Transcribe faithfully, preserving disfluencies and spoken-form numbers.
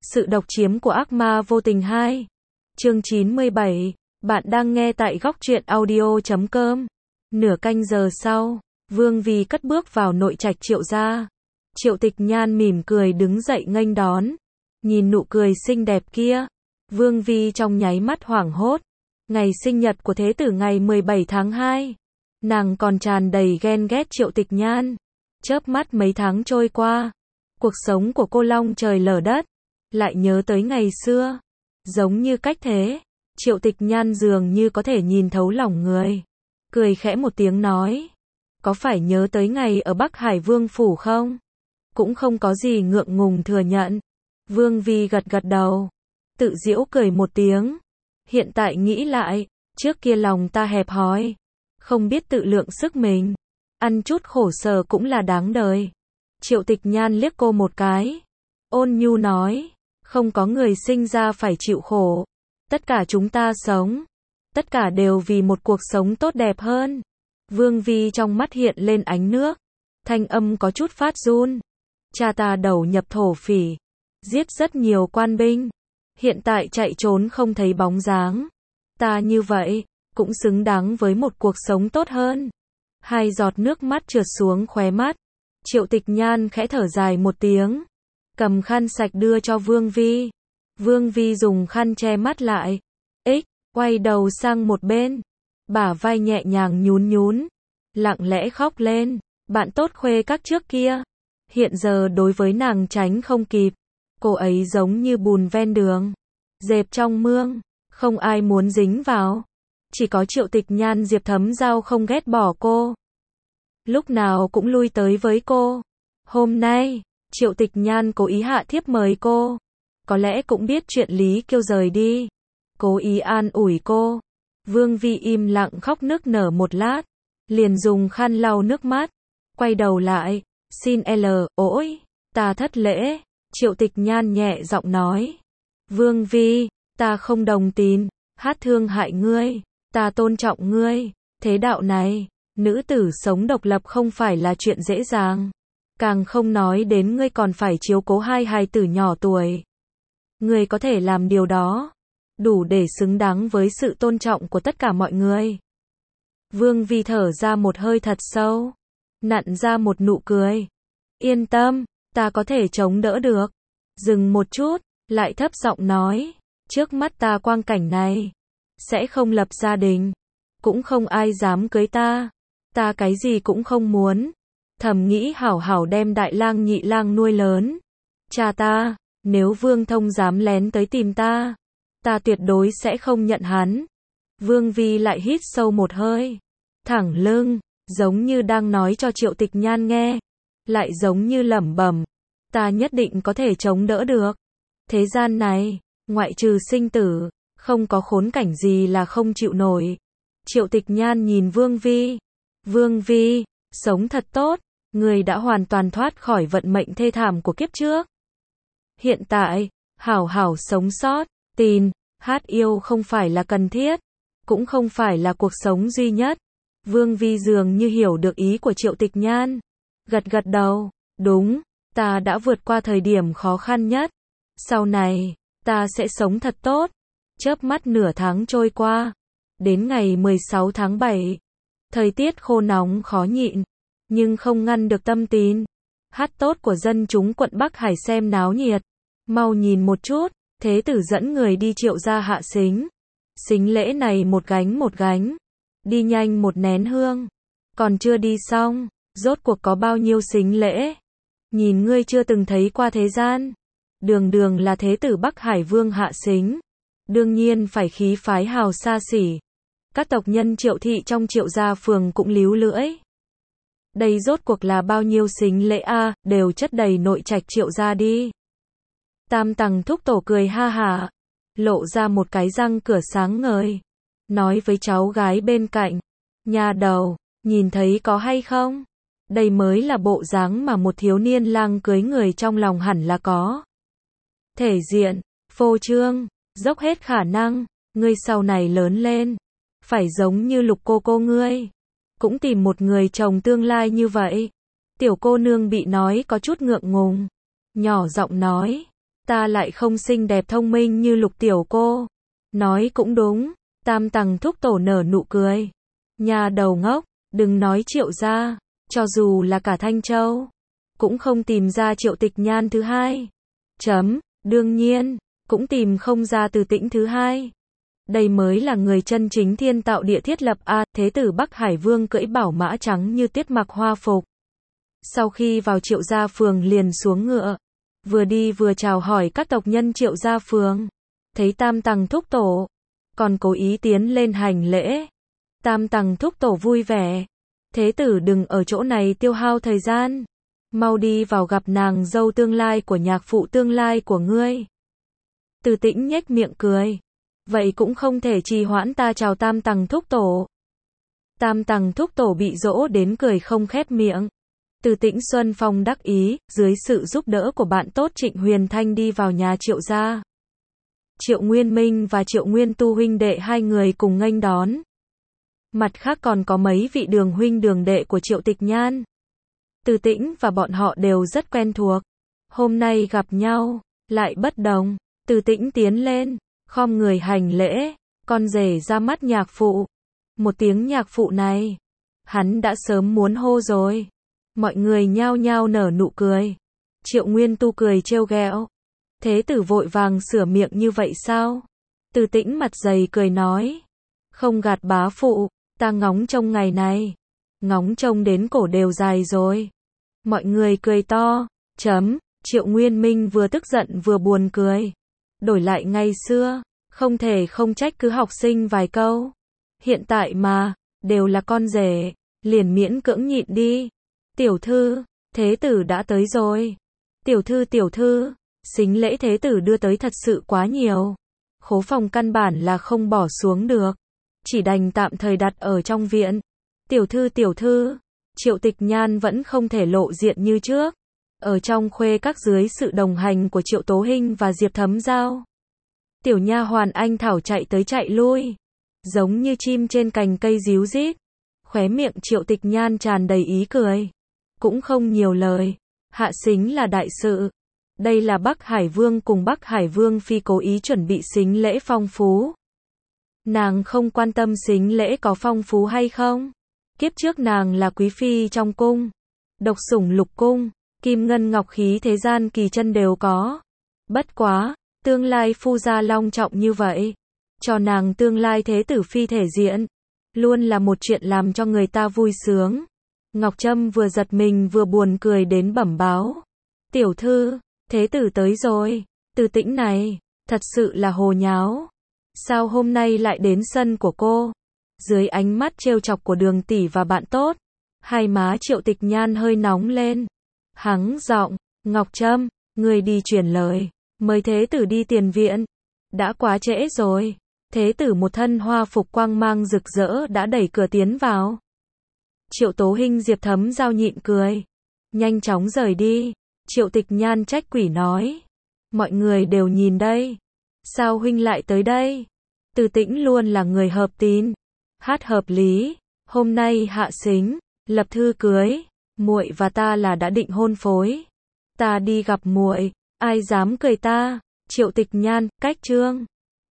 Sự độc chiếm của ác ma vô tình hai. Chương chín mươi bảy. Bạn đang nghe tại góc truyện audio chấm com. Nửa canh giờ sau, Vương Vi cất bước vào nội trạch Triệu gia. Triệu Tịch Nhan mỉm cười đứng dậy nghênh đón. Nhìn nụ cười xinh đẹp kia, Vương Vi trong nháy mắt hoảng hốt. Ngày sinh nhật của thế tử ngày mười bảy tháng hai. Nàng còn tràn đầy ghen ghét Triệu Tịch Nhan. Chớp mắt mấy tháng trôi qua, cuộc sống của cô long trời lở đất. Lại nhớ tới ngày xưa, giống như cách thế, Triệu Tịch Nhan dường như có thể nhìn thấu lòng người. Cười khẽ một tiếng nói, có phải nhớ tới ngày ở Bắc Hải Vương phủ không? Cũng không có gì ngượng ngùng thừa nhận. Vương Vi gật gật đầu, tự giễu cười một tiếng. Hiện tại nghĩ lại, trước kia lòng ta hẹp hòi, không biết tự lượng sức mình, ăn chút khổ sở cũng là đáng đời. Triệu Tịch Nhan liếc cô một cái, ôn nhu nói, không có người sinh ra phải chịu khổ. Tất cả chúng ta sống, tất cả đều vì một cuộc sống tốt đẹp hơn. Vương Vi trong mắt hiện lên ánh nước, thanh âm có chút phát run. Cha ta đầu nhập thổ phỉ, giết rất nhiều quan binh, hiện tại chạy trốn không thấy bóng dáng. Ta như vậy, cũng xứng đáng với một cuộc sống tốt hơn. Hai giọt nước mắt trượt xuống khóe mắt. Triệu Tịch Nhan khẽ thở dài một tiếng, cầm khăn sạch đưa cho Vương Vi. Vương Vi dùng khăn che mắt lại, ích, quay đầu sang một bên, bả vai nhẹ nhàng nhún nhún, lặng lẽ khóc lên. Bạn tốt khuê các trước kia, hiện giờ đối với nàng tránh không kịp. Cô ấy giống như bùn ven đường, dẹp trong mương, không ai muốn dính vào. Chỉ có Triệu Tịch Nhan Diệp Thấm Giao không ghét bỏ cô, lúc nào cũng lui tới với cô. Hôm nay, Triệu Tịch Nhan cố ý hạ thiếp mời cô, có lẽ cũng biết chuyện Lý Kiêu rời đi, cố ý an ủi cô. Vương Vi im lặng khóc nức nở một lát, liền dùng khăn lau nước mắt, quay đầu lại, xin l, ôi, ta thất lễ. Triệu Tịch Nhan nhẹ giọng nói, Vương Vi, ta không đồng tình, hát thương hại ngươi, ta tôn trọng ngươi. Thế đạo này, nữ tử sống độc lập không phải là chuyện dễ dàng. Càng không nói đến ngươi còn phải chiếu cố hai hài tử nhỏ tuổi. Ngươi có thể làm điều đó, đủ để xứng đáng với sự tôn trọng của tất cả mọi người. Vương Vi thở ra một hơi thật sâu, nặn ra một nụ cười. Yên tâm, ta có thể chống đỡ được. Dừng một chút, lại thấp giọng nói, trước mắt ta quang cảnh này, sẽ không lập gia đình, cũng không ai dám cưới ta. Ta cái gì cũng không muốn, thầm nghĩ hảo hảo đem đại lang nhị lang nuôi lớn. Cha ta, nếu Vương Thông dám lén tới tìm ta, ta tuyệt đối sẽ không nhận hắn. Vương Vi lại hít sâu một hơi, thẳng lưng, giống như đang nói cho Triệu Tịch Nhan nghe, lại giống như lẩm bẩm, ta nhất định có thể chống đỡ được. Thế gian này, ngoại trừ sinh tử, không có khốn cảnh gì là không chịu nổi. Triệu Tịch Nhan nhìn Vương Vi, Vương Vi, sống thật tốt, người đã hoàn toàn thoát khỏi vận mệnh thê thảm của kiếp trước. Hiện tại, hảo hảo sống sót, tin, hát yêu không phải là cần thiết, cũng không phải là cuộc sống duy nhất. Vương Vi dường như hiểu được ý của Triệu Tịch Nhan, gật gật đầu, đúng, ta đã vượt qua thời điểm khó khăn nhất. Sau này, ta sẽ sống thật tốt. Chớp mắt nửa tháng trôi qua, đến ngày mười sáu tháng bảy, thời tiết khô nóng khó nhịn, nhưng không ngăn được tâm tín hát tốt của dân chúng quận Bắc Hải xem náo nhiệt. Mau nhìn một chút, thế tử dẫn người đi Triệu gia hạ sính. Sính lễ này một gánh một gánh, đi nhanh một nén hương, còn chưa đi xong, rốt cuộc có bao nhiêu sính lễ? Nhìn ngươi chưa từng thấy qua thế gian. Đường đường là thế tử Bắc Hải Vương hạ sính, đương nhiên phải khí phái hào xa xỉ. Các tộc nhân Triệu thị trong Triệu gia phường cũng líu lưỡi. Đây rốt cuộc là bao nhiêu sính lễ a, à, đều chất đầy nội trạch Triệu gia đi. Tam Tằng thúc tổ cười ha hả, lộ ra một cái răng cửa sáng ngời, nói với cháu gái bên cạnh, nhà đầu, nhìn thấy có hay không? Đây mới là bộ dáng mà một thiếu niên lang cưới người trong lòng hẳn là có. Thể diện, phô trương, dốc hết khả năng, ngươi sau này lớn lên, phải giống như Lục cô cô ngươi, cũng tìm một người chồng tương lai như vậy. Tiểu cô nương bị nói có chút ngượng ngùng, nhỏ giọng nói, ta lại không xinh đẹp thông minh như Lục tiểu cô. Nói cũng đúng, Tam Tằng thúc tổ nở nụ cười. Nhà đầu ngốc, đừng nói Triệu gia, cho dù là cả Thanh Châu, cũng không tìm ra Triệu Tịch Nhan thứ hai. Chấm, đương nhiên, cũng tìm không ra Từ Tĩnh thứ hai. Đây mới là người chân chính thiên tạo địa thiết lập a. Thế tử Bắc Hải Vương cưỡi bảo mã trắng như tuyết mặc hoa phục. Sau khi vào Triệu gia phường liền xuống ngựa, vừa đi vừa chào hỏi các tộc nhân Triệu gia phường. Thấy Tam Tằng thúc tổ, còn cố ý tiến lên hành lễ. Tam Tằng thúc tổ vui vẻ. Thế tử đừng ở chỗ này tiêu hao thời gian. Mau đi vào gặp nàng dâu tương lai của nhạc phụ tương lai của ngươi. Từ Tĩnh nhếch miệng cười. Vậy cũng không thể trì hoãn, ta chào Tam Tằng thúc tổ. Tam Tằng thúc tổ bị dỗ đến cười không khép miệng. Từ Tĩnh Xuân Phong đắc ý, dưới sự giúp đỡ của bạn tốt Trịnh Huyền Thanh đi vào nhà Triệu gia. Triệu Nguyên Minh và Triệu Nguyên Tu huynh đệ hai người cùng nghênh đón. Mặt khác còn có mấy vị đường huynh đường đệ của Triệu Tịch Nhan. Từ Tĩnh và bọn họ đều rất quen thuộc. Hôm nay gặp nhau, lại bất đồng. Từ Tĩnh tiến lên, khom người hành lễ, con rể ra mắt nhạc phụ. Một tiếng nhạc phụ này, hắn đã sớm muốn hô rồi. Mọi người nhao nhao nở nụ cười. Triệu Nguyên Tu cười trêu ghẹo. Thế tử vội vàng sửa miệng như vậy sao? Từ Tĩnh mặt dày cười nói. Không gạt bá phụ, ta ngóng trông ngày này. Ngóng trông đến cổ đều dài rồi. Mọi người cười to. Chấm, Triệu Nguyên Minh vừa tức giận vừa buồn cười. Đổi lại ngày xưa, không thể không trách cứ học sinh vài câu. Hiện tại mà, đều là con rể, liền miễn cưỡng nhịn đi. Tiểu thư, thế tử đã tới rồi. Tiểu thư tiểu thư, sính lễ thế tử đưa tới thật sự quá nhiều. Khố phòng căn bản là không bỏ xuống được. Chỉ đành tạm thời đặt ở trong viện. Tiểu thư tiểu thư, Triệu Tịch Nhan vẫn không thể lộ diện như trước. Ở trong khuê các dưới sự đồng hành của Triệu Tố Hinh và Diệp Thấm Giao. Tiểu nha hoàn Anh Thảo chạy tới chạy lui. Giống như chim trên cành cây ríu rít. Khóe miệng Triệu Tịch Nhan tràn đầy ý cười. Cũng không nhiều lời. Hạ sính là đại sự. Đây là Bắc Hải Vương cùng Bắc Hải Vương phi cố ý chuẩn bị sính lễ phong phú. Nàng không quan tâm sính lễ có phong phú hay không. Kiếp trước nàng là quý phi trong cung. Độc sủng lục cung. Kim ngân ngọc khí thế gian kỳ chân đều có. Bất quá, tương lai phu gia long trọng như vậy. Cho nàng tương lai thế tử phi thể diện. Luôn là một chuyện làm cho người ta vui sướng. Ngọc Trâm vừa giật mình vừa buồn cười đến bẩm báo. Tiểu thư, thế tử tới rồi. Từ Tĩnh này, thật sự là hồ nháo. Sao hôm nay lại đến sân của cô? Dưới ánh mắt trêu chọc của Đường tỷ và bạn tốt, hai má Triệu Tịch Nhan hơi nóng lên. Hắng giọng, Ngọc Trâm, người đi truyền lời, mời thế tử đi tiền viện. Đã quá trễ rồi. Thế tử một thân hoa phục quang mang rực rỡ đã đẩy cửa tiến vào. Triệu Tố Hinh Diệp Thấm Giao nhịn cười. Nhanh chóng rời đi. Triệu Tịch Nhan trách quỷ nói. Mọi người đều nhìn đây. Sao huynh lại tới đây? Từ Tĩnh luôn là người hợp tín. Hát hợp lý. Hôm nay hạ sính, lập thư cưới. Muội và ta là đã định hôn phối. Ta đi gặp muội, ai dám cười ta? Triệu Tịch Nhan, cách trương.